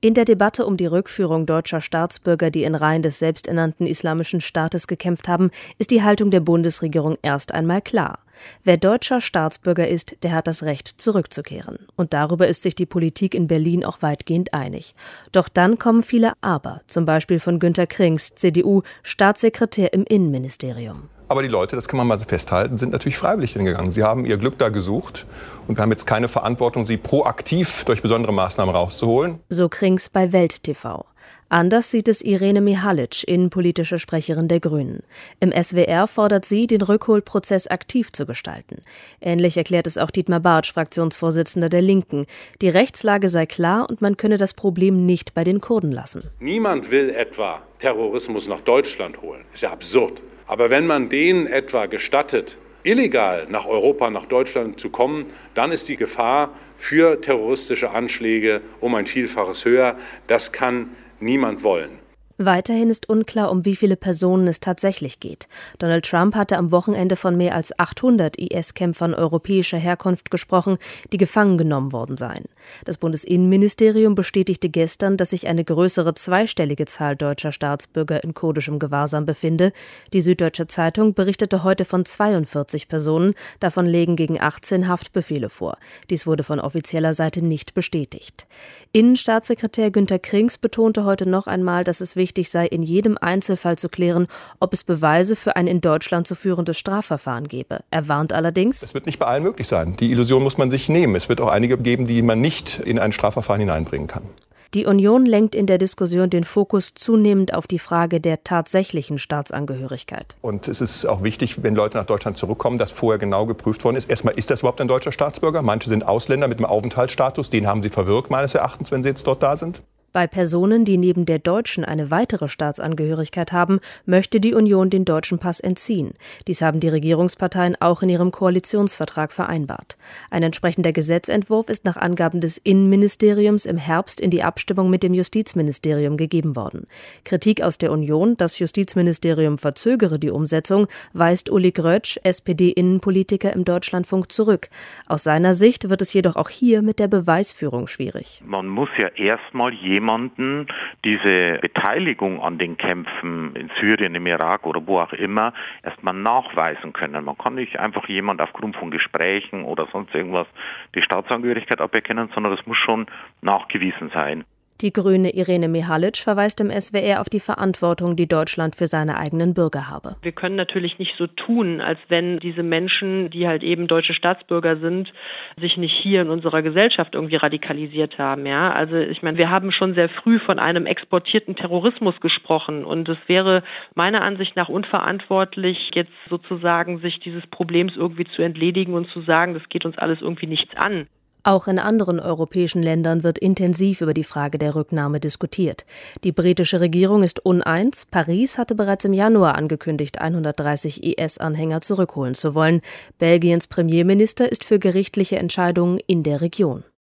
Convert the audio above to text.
In der Debatte um die Rückführung deutscher Staatsbürger, die in Reihen des selbsternannten Islamischen Staates gekämpft haben, ist die Haltung der Bundesregierung erst einmal klar. Wer deutscher Staatsbürger ist, der hat das Recht, zurückzukehren. Und darüber ist sich die Politik in Berlin auch weitgehend einig. Doch dann kommen viele Aber, zum Beispiel von Günter Krings, CDU, Staatssekretär im Innenministerium. Aber die Leute, das kann man mal so festhalten, sind natürlich freiwillig hingegangen. Sie haben ihr Glück da gesucht und wir haben jetzt keine Verantwortung, sie proaktiv durch besondere Maßnahmen rauszuholen. So Krings bei Welt TV. Anders sieht es Irene Mihalic, innenpolitische Sprecherin der Grünen. Im SWR fordert sie, den Rückholprozess aktiv zu gestalten. Ähnlich erklärt es auch Dietmar Bartsch, Fraktionsvorsitzender der Linken. Die Rechtslage sei klar und man könne das Problem nicht bei den Kurden lassen. Niemand will etwa Terrorismus nach Deutschland holen. Ist ja absurd. Aber wenn man denen etwa gestattet, illegal nach Europa, nach Deutschland zu kommen, dann ist die Gefahr für terroristische Anschläge um ein Vielfaches höher. Das kann niemand wollen. Weiterhin ist unklar, um wie viele Personen es tatsächlich geht. Donald Trump hatte am Wochenende von mehr als 800 IS-Kämpfern europäischer Herkunft gesprochen, die gefangen genommen worden seien. Das Bundesinnenministerium bestätigte gestern, dass sich eine größere zweistellige Zahl deutscher Staatsbürger in kurdischem Gewahrsam befinde. Die Süddeutsche Zeitung berichtete heute von 42 Personen, davon legen gegen 18 Haftbefehle vor. Dies wurde von offizieller Seite nicht bestätigt. Innenstaatssekretär Günter Krings betonte heute noch einmal, dass es wichtig sei, in jedem Einzelfall zu klären, ob es Beweise für ein in Deutschland zu führendes Strafverfahren gebe. Er warnt allerdings: Es wird nicht bei allen möglich sein. Die Illusion muss man sich nehmen. Es wird auch einige geben, die man nicht in ein Strafverfahren hineinbringen kann. Die Union lenkt in der Diskussion den Fokus zunehmend auf die Frage der tatsächlichen Staatsangehörigkeit. Und es ist auch wichtig, wenn Leute nach Deutschland zurückkommen, dass vorher genau geprüft worden ist. Erstmal, ist das überhaupt ein deutscher Staatsbürger? Manche sind Ausländer mit einem Aufenthaltsstatus. Den haben sie verwirkt, meines Erachtens, wenn sie jetzt dort da sind. Bei Personen, die neben der deutschen eine weitere Staatsangehörigkeit haben, möchte die Union den deutschen Pass entziehen. Dies haben die Regierungsparteien auch in ihrem Koalitionsvertrag vereinbart. Ein entsprechender Gesetzentwurf ist nach Angaben des Innenministeriums im Herbst in die Abstimmung mit dem Justizministerium gegeben worden. Kritik aus der Union, das Justizministerium verzögere die Umsetzung, weist Uli Grötsch, SPD-Innenpolitiker im Deutschlandfunk, zurück. Aus seiner Sicht wird es jedoch auch hier mit der Beweisführung schwierig. Man muss ja erstmal jemanden diese Beteiligung an den Kämpfen in Syrien, im Irak oder wo auch immer erstmal nachweisen können. Man kann nicht einfach jemand aufgrund von Gesprächen oder sonst irgendwas die Staatsangehörigkeit aberkennen, sondern das muss schon nachgewiesen sein. Die Grüne Irene Mihalic verweist im SWR auf die Verantwortung, die Deutschland für seine eigenen Bürger habe. Wir können natürlich nicht so tun, als wenn diese Menschen, die halt eben deutsche Staatsbürger sind, sich nicht hier in unserer Gesellschaft irgendwie radikalisiert haben. Ja, also ich meine, wir haben schon sehr früh von einem exportierten Terrorismus gesprochen und es wäre meiner Ansicht nach unverantwortlich, jetzt sozusagen sich dieses Problems irgendwie zu entledigen und zu sagen, das geht uns alles irgendwie nichts an. Auch in anderen europäischen Ländern wird intensiv über die Frage der Rücknahme diskutiert. Die britische Regierung ist uneins. Paris hatte bereits im Januar angekündigt, 130 IS-Anhänger zurückholen zu wollen. Belgiens Premierminister ist für gerichtliche Entscheidungen in der Region.